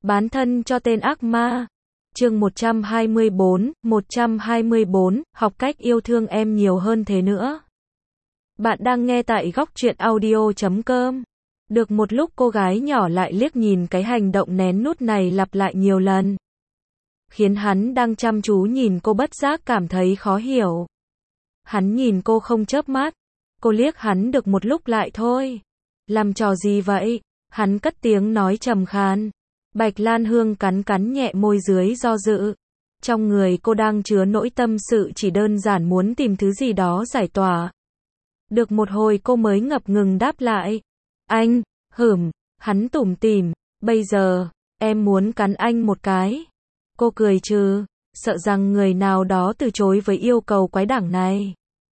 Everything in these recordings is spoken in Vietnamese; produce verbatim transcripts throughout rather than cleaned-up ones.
Bán thân cho tên ác ma. Chương một trăm hai mươi bốn, một trăm hai mươi bốn, học cách yêu thương em nhiều hơn thế nữa. Bạn đang nghe tại góc truyện audio chấm com. Được một lúc cô gái nhỏ lại liếc nhìn cái hành động nén nút này lặp lại nhiều lần. Khiến hắn đang chăm chú nhìn cô bất giác cảm thấy khó hiểu. Hắn nhìn cô không chớp mắt. Cô liếc hắn được một lúc lại thôi. Làm trò gì vậy? Hắn cất tiếng nói trầm khan. Bạch Lan Hương cắn cắn nhẹ môi dưới do dự. Trong người cô đang chứa nỗi tâm sự chỉ đơn giản muốn tìm thứ gì đó giải tỏa. Được một hồi cô mới ngập ngừng đáp lại. Anh, hửm, hắn tủm tỉm, bây giờ, em muốn cắn anh một cái. Cô cười trừ, sợ rằng người nào đó từ chối với yêu cầu quái đản này.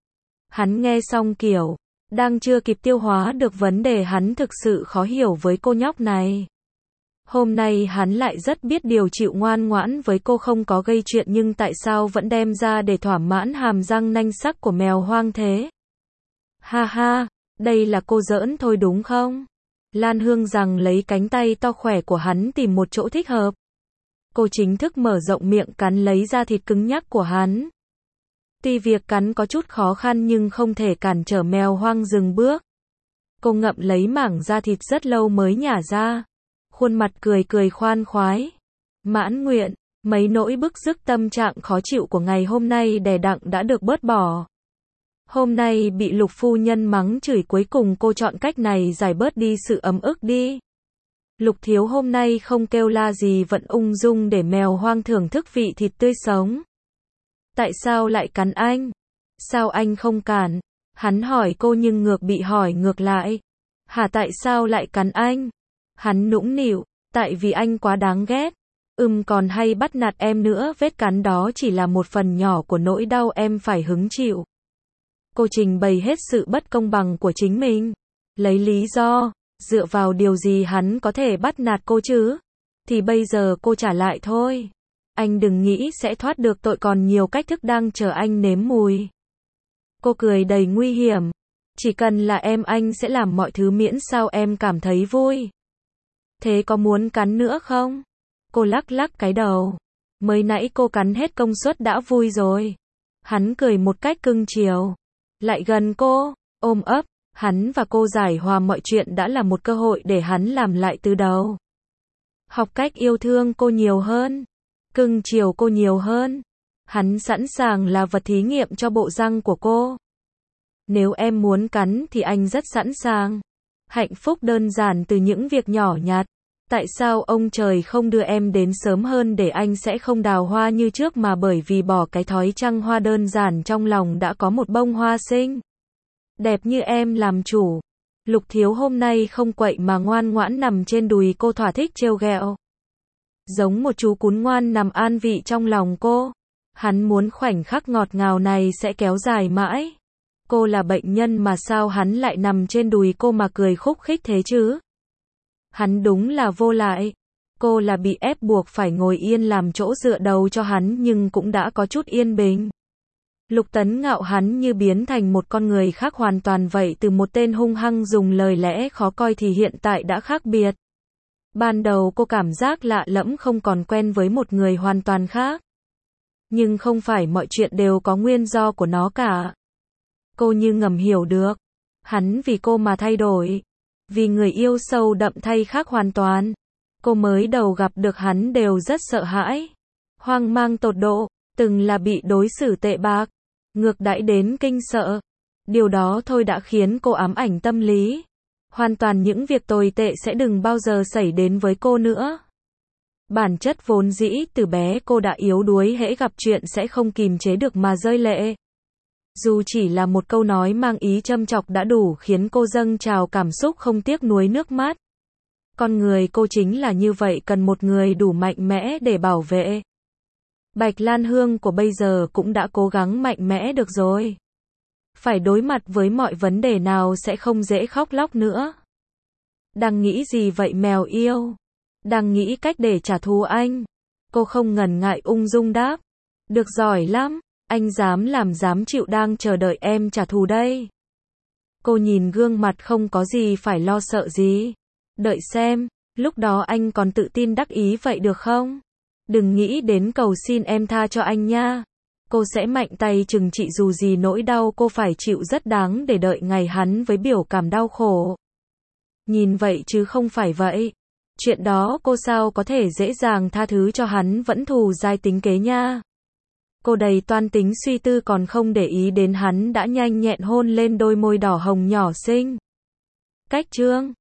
Hắn nghe xong kiểu, đang chưa kịp tiêu hóa được vấn đề hắn thực sự khó hiểu với cô nhóc này. Hôm nay hắn lại rất biết điều chịu ngoan ngoãn với cô không có gây chuyện nhưng tại sao vẫn đem ra để thỏa mãn hàm răng nanh sắc của mèo hoang thế? Ha ha, đây là cô giỡn thôi đúng không? Lan Hương rằng lấy cánh tay to khỏe của hắn tìm một chỗ thích hợp. Cô chính thức mở rộng miệng cắn lấy da thịt cứng nhắc của hắn. Tuy việc cắn có chút khó khăn nhưng không thể cản trở mèo hoang dừng bước. Cô ngậm lấy mảng da thịt rất lâu mới nhả ra. Khuôn mặt cười cười khoan khoái. Mãn nguyện, mấy nỗi bức rứt tâm trạng khó chịu của ngày hôm nay đè đặng đã được bớt bỏ. Hôm nay bị Lục phu nhân mắng chửi cuối cùng cô chọn cách này giải bớt đi sự ấm ức đi. Lục thiếu hôm nay không kêu la gì vẫn ung dung để mèo hoang thưởng thức vị thịt tươi sống. Tại sao lại cắn anh? Sao anh không cản? Hắn hỏi cô nhưng ngược bị hỏi ngược lại. Hả tại sao lại cắn anh? Hắn nũng nịu, tại vì anh quá đáng ghét. Ừm còn hay bắt nạt em nữa, vết cắn đó chỉ là một phần nhỏ của nỗi đau em phải hứng chịu. Cô trình bày hết sự bất công bằng của chính mình. Lấy lý do, dựa vào điều gì hắn có thể bắt nạt cô chứ? Thì bây giờ cô trả lại thôi. Anh đừng nghĩ sẽ thoát được tội, còn nhiều cách thức đang chờ anh nếm mùi. Cô cười đầy nguy hiểm. Chỉ cần là em anh sẽ làm mọi thứ miễn sao em cảm thấy vui. Thế có muốn cắn nữa không? Cô lắc lắc cái đầu. Mới nãy cô cắn hết công suất đã vui rồi. Hắn cười một cách cưng chiều. Lại gần cô, ôm ấp, hắn và cô giải hòa mọi chuyện đã là một cơ hội để hắn làm lại từ đầu. Học cách yêu thương cô nhiều hơn. Cưng chiều cô nhiều hơn. Hắn sẵn sàng là vật thí nghiệm cho bộ răng của cô. Nếu em muốn cắn thì anh rất sẵn sàng. Hạnh phúc đơn giản từ những việc nhỏ nhặt. Tại sao ông trời không đưa em đến sớm hơn để anh sẽ không đào hoa như trước mà bởi vì bỏ cái thói trăng hoa đơn giản trong lòng đã có một bông hoa xinh đẹp như em làm chủ. Lục thiếu hôm nay không quậy mà ngoan ngoãn nằm trên đùi cô thỏa thích trêu ghẹo. Giống một chú cún ngoan nằm an vị trong lòng cô. Hắn muốn khoảnh khắc ngọt ngào này sẽ kéo dài mãi. Cô là bệnh nhân mà sao hắn lại nằm trên đùi cô mà cười khúc khích thế chứ? Hắn đúng là vô lại. Cô là bị ép buộc phải ngồi yên làm chỗ dựa đầu cho hắn nhưng cũng đã có chút yên bình. Lục Tấn Ngạo hắn như biến thành một con người khác hoàn toàn vậy, từ một tên hung hăng dùng lời lẽ khó coi thì hiện tại đã khác biệt. Ban đầu cô cảm giác lạ lẫm không còn quen với một người hoàn toàn khác. Nhưng không phải mọi chuyện đều có nguyên do của nó cả. Cô như ngầm hiểu được. Hắn vì cô mà thay đổi. Vì người yêu sâu đậm thay khác hoàn toàn. Cô mới đầu gặp được hắn đều rất sợ hãi. Hoang mang tột độ. Từng là bị đối xử tệ bạc. Ngược đãi đến kinh sợ. Điều đó thôi đã khiến cô ám ảnh tâm lý. Hoàn toàn những việc tồi tệ sẽ đừng bao giờ xảy đến với cô nữa. Bản chất vốn dĩ từ bé cô đã yếu đuối, hễ gặp chuyện sẽ không kìm chế được mà rơi lệ. Dù chỉ là một câu nói mang ý châm chọc đã đủ khiến cô dâng trào cảm xúc không tiếc nuối nước mắt. Con người cô chính là như vậy, cần một người đủ mạnh mẽ để bảo vệ. Bạch Lan Hương của bây giờ cũng đã cố gắng mạnh mẽ được rồi. Phải đối mặt với mọi vấn đề nào sẽ không dễ khóc lóc nữa. Đang nghĩ gì vậy mèo yêu? Đang nghĩ cách để trả thù anh. Cô không ngần ngại ung dung đáp. Được giỏi lắm. Anh dám làm dám chịu, đang chờ đợi em trả thù đây. Cô nhìn gương mặt không có gì phải lo sợ gì. Đợi xem, Lúc đó anh còn tự tin đắc ý vậy được không? Đừng nghĩ đến cầu xin em tha cho anh nha. Cô sẽ mạnh tay trừng trị dù gì nỗi đau cô phải chịu rất đáng để đợi ngày hắn với biểu cảm đau khổ. Nhìn vậy chứ không phải vậy. Chuyện đó cô sao có thể dễ dàng tha thứ cho hắn vẫn thù dai tính kế nha. Cô đầy toan tính suy tư còn không để ý đến hắn đã nhanh nhẹn hôn lên đôi môi đỏ hồng nhỏ xinh. Cách chương